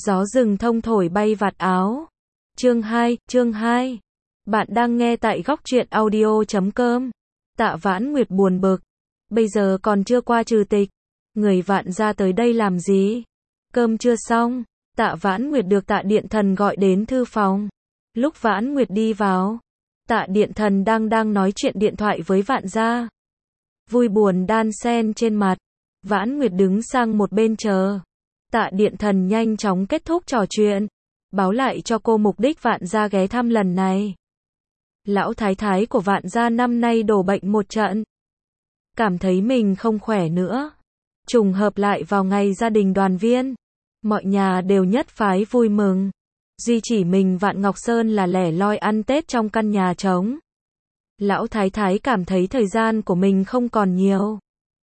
Gió rừng thông thổi bay vạt áo. Chương 2. Bạn đang nghe tại góc truyện audio.com. Tạ Vãn Nguyệt buồn bực. Bây giờ còn chưa qua trừ tịch. Người Vạn gia tới đây làm gì? Cơm chưa xong. Tạ Vãn Nguyệt được Tạ Điện Thần gọi đến thư phòng. Lúc Vãn Nguyệt đi vào, Tạ Điện Thần đang nói chuyện điện thoại với Vạn gia. Vui buồn đan xen trên mặt. Vãn Nguyệt đứng sang một bên chờ. Tạ Điện Thần nhanh chóng kết thúc trò chuyện, báo lại cho cô mục đích Vạn gia ghé thăm lần này. Lão thái thái của Vạn gia năm nay đổ bệnh một trận, cảm thấy mình không khỏe nữa. Trùng hợp lại vào ngày gia đình đoàn viên, mọi nhà đều nhất phái vui mừng. Duy chỉ mình Vạn Ngọc Sơn là lẻ loi ăn Tết trong căn nhà trống. Lão thái thái cảm thấy thời gian của mình không còn nhiều.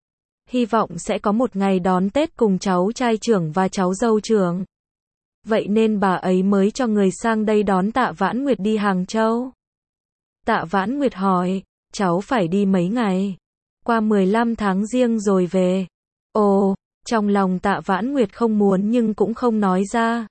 Hy vọng sẽ có một ngày đón Tết cùng cháu trai trưởng và cháu dâu trưởng. Vậy nên bà ấy mới cho người sang đây đón Tạ Vãn Nguyệt đi Hàng Châu. Tạ Vãn Nguyệt hỏi, cháu phải đi mấy ngày? Qua 15 tháng Giêng rồi về. Ồ, trong lòng Tạ Vãn Nguyệt không muốn nhưng cũng không nói ra.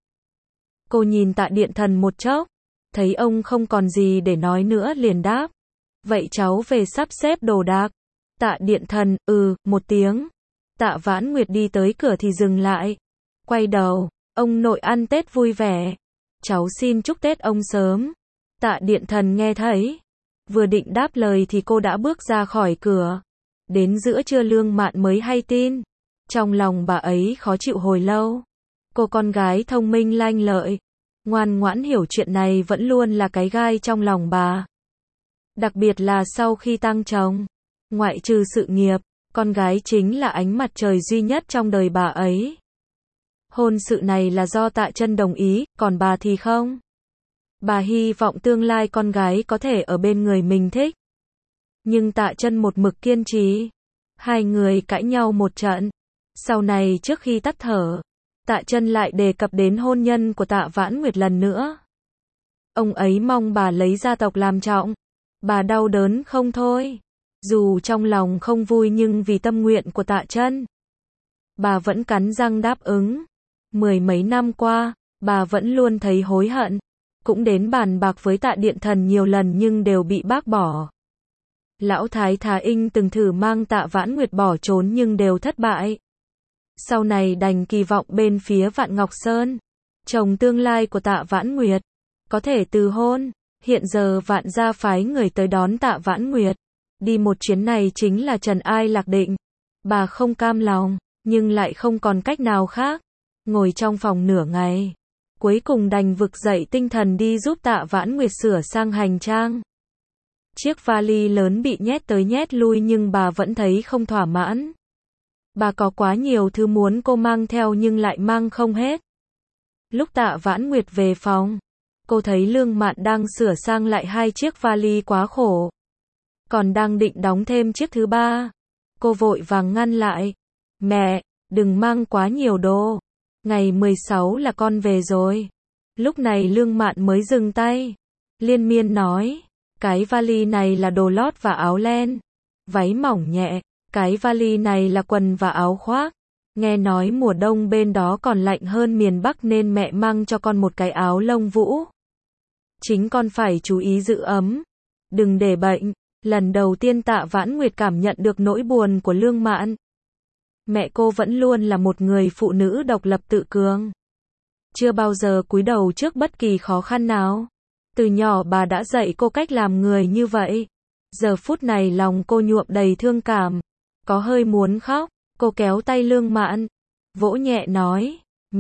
Cô nhìn Tạ Điện Thần một chốc, thấy ông không còn gì để nói nữa liền đáp. Vậy cháu về sắp xếp đồ đạc. Tạ Điện Thần, một tiếng. Tạ Vãn Nguyệt đi tới cửa thì dừng lại. Quay đầu, ông nội ăn Tết vui vẻ. Cháu xin chúc Tết ông sớm. Tạ Điện Thần nghe thấy. Vừa định đáp lời thì cô đã bước ra khỏi cửa. Đến giữa trưa Lương Mạn mới hay tin. Trong lòng bà ấy khó chịu hồi lâu. Cô con gái thông minh lanh lợi, ngoan ngoãn hiểu chuyện này vẫn luôn là cái gai trong lòng bà. Đặc biệt là sau khi tang chồng. Ngoại trừ sự nghiệp, con gái chính là ánh mặt trời duy nhất trong đời bà ấy. Hôn sự này là do Tạ Chân đồng ý, còn bà thì không. Bà hy vọng tương lai con gái có thể ở bên người mình thích. Nhưng Tạ Chân một mực kiên trì. Hai người cãi nhau một trận. Sau này trước khi tắt thở, Tạ Chân lại đề cập đến hôn nhân của Tạ Vãn Nguyệt lần nữa. Ông ấy mong bà lấy gia tộc làm trọng. Bà đau đớn không thôi. Dù trong lòng không vui nhưng vì tâm nguyện của Tạ Chân, bà vẫn cắn răng đáp ứng. Mười mấy năm qua, bà vẫn luôn thấy hối hận. Cũng đến bàn bạc với Tạ Điện Thần nhiều lần nhưng đều bị bác bỏ. Lão thái thái từng thử mang Tạ Vãn Nguyệt bỏ trốn nhưng đều thất bại. Sau này đành kỳ vọng bên phía Vạn Ngọc Sơn, chồng tương lai của Tạ Vãn Nguyệt, có thể từ hôn. Hiện giờ Vạn gia phái người tới đón Tạ Vãn Nguyệt. Đi một chuyến này chính là trần ai lạc định. Bà không cam lòng, nhưng lại không còn cách nào khác. Ngồi trong phòng nửa ngày, cuối cùng đành vực dậy tinh thần đi giúp Tạ Vãn Nguyệt sửa sang hành trang. Chiếc vali lớn bị nhét tới nhét lui nhưng bà vẫn thấy không thỏa mãn. Bà có quá nhiều thứ muốn cô mang theo nhưng lại mang không hết. Lúc Tạ Vãn Nguyệt về phòng, cô thấy Lương Mạn đang sửa sang lại hai chiếc vali quá khổ. Còn đang định đóng thêm chiếc thứ ba. Cô vội vàng ngăn lại. Mẹ, đừng mang quá nhiều đồ. Ngày 16 là con về rồi. Lúc này Lương Mạn mới dừng tay. Liên miên nói. Cái vali này là đồ lót và áo len. Váy mỏng nhẹ. Cái vali này là quần và áo khoác. Nghe nói mùa đông bên đó còn lạnh hơn miền Bắc nên mẹ mang cho con một cái áo lông vũ. Chính con phải chú ý giữ ấm. Đừng để bệnh. Lần đầu tiên Tạ Vãn Nguyệt cảm nhận được nỗi buồn của Lương Mạn. Mẹ cô vẫn luôn là một người phụ nữ độc lập tự cường. Chưa bao giờ cúi đầu trước bất kỳ khó khăn nào. Từ nhỏ bà đã dạy cô cách làm người như vậy. Giờ phút này lòng cô nhuộm đầy thương cảm. Có hơi muốn khóc. Cô kéo tay Lương Mạn, vỗ nhẹ nói.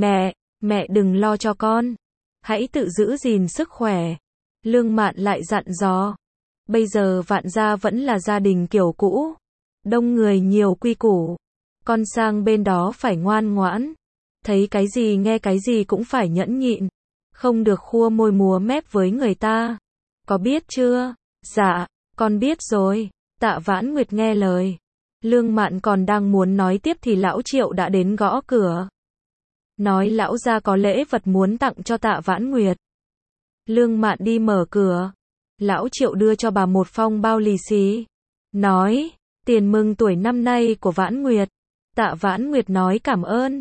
Mẹ đừng lo cho con. Hãy tự giữ gìn sức khỏe. Lương Mạn lại dặn dò. Bây giờ Vạn gia vẫn là gia đình kiểu cũ. Đông người nhiều quy củ. Con sang bên đó phải ngoan ngoãn. Thấy cái gì nghe cái gì cũng phải nhẫn nhịn. Không được khua môi múa mép với người ta. Có biết chưa? Dạ, con biết rồi. Tạ Vãn Nguyệt nghe lời. Lương Mạn còn đang muốn nói tiếp thì lão Triệu đã đến gõ cửa. Nói lão gia có lễ vật muốn tặng cho Tạ Vãn Nguyệt. Lương Mạn đi mở cửa. Lão Triệu đưa cho bà một phong bao lì xì. Nói, tiền mừng tuổi năm nay của Vãn Nguyệt. Tạ Vãn Nguyệt nói cảm ơn.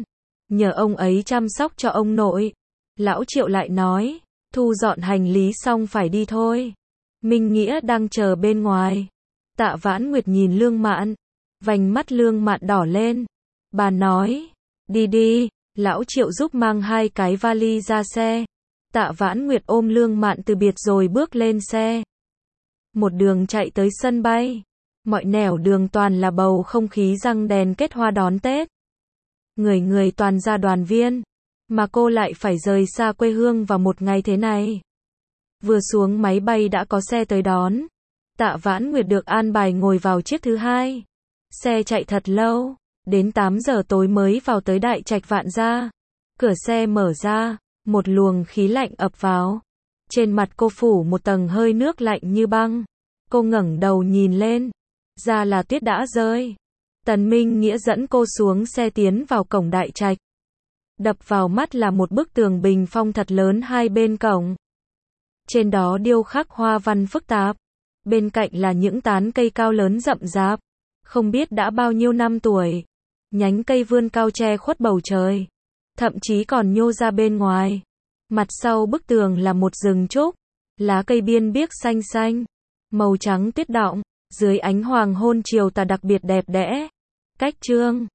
nhờ ông ấy chăm sóc cho ông nội. Lão Triệu lại nói, thu dọn hành lý xong phải đi thôi. Minh Nghĩa đang chờ bên ngoài. Tạ Vãn Nguyệt nhìn Lương Mạn, vành mắt Lương Mạn đỏ lên. Bà nói, đi đi, Lão Triệu giúp mang 2 cái vali ra xe. Tạ Vãn Nguyệt ôm Lương Mạn từ biệt rồi bước lên xe. Một đường chạy tới sân bay. Mọi nẻo đường toàn là bầu không khí răng đèn kết hoa đón Tết. Người người toàn ra đoàn viên. Mà cô lại phải rời xa quê hương vào một ngày thế này. Vừa xuống máy bay đã có xe tới đón. Tạ Vãn Nguyệt được an bài ngồi vào chiếc thứ 2. Xe chạy thật lâu. Đến 8 giờ tối mới vào tới Đại Trạch Vạn Gia. Cửa xe mở ra. Một luồng khí lạnh ập vào. Trên mặt cô phủ một tầng hơi nước lạnh như băng. Cô ngẩng đầu nhìn lên. Ra là tuyết đã rơi. Tần Minh Nghĩa dẫn cô xuống xe tiến vào cổng Đại Trạch. Đập vào mắt là một bức tường bình phong thật lớn hai bên cổng. Trên đó điêu khắc hoa văn phức tạp. Bên cạnh là những tán cây cao lớn rậm rạp. Không biết đã bao nhiêu năm tuổi. Nhánh cây vươn cao che khuất bầu trời. Thậm chí còn nhô ra bên ngoài. Mặt sau bức tường là một rừng trúc. Lá cây biên biếc xanh xanh. Màu trắng tuyết đọng. Dưới ánh hoàng hôn chiều tà đặc biệt đẹp đẽ. Cách chương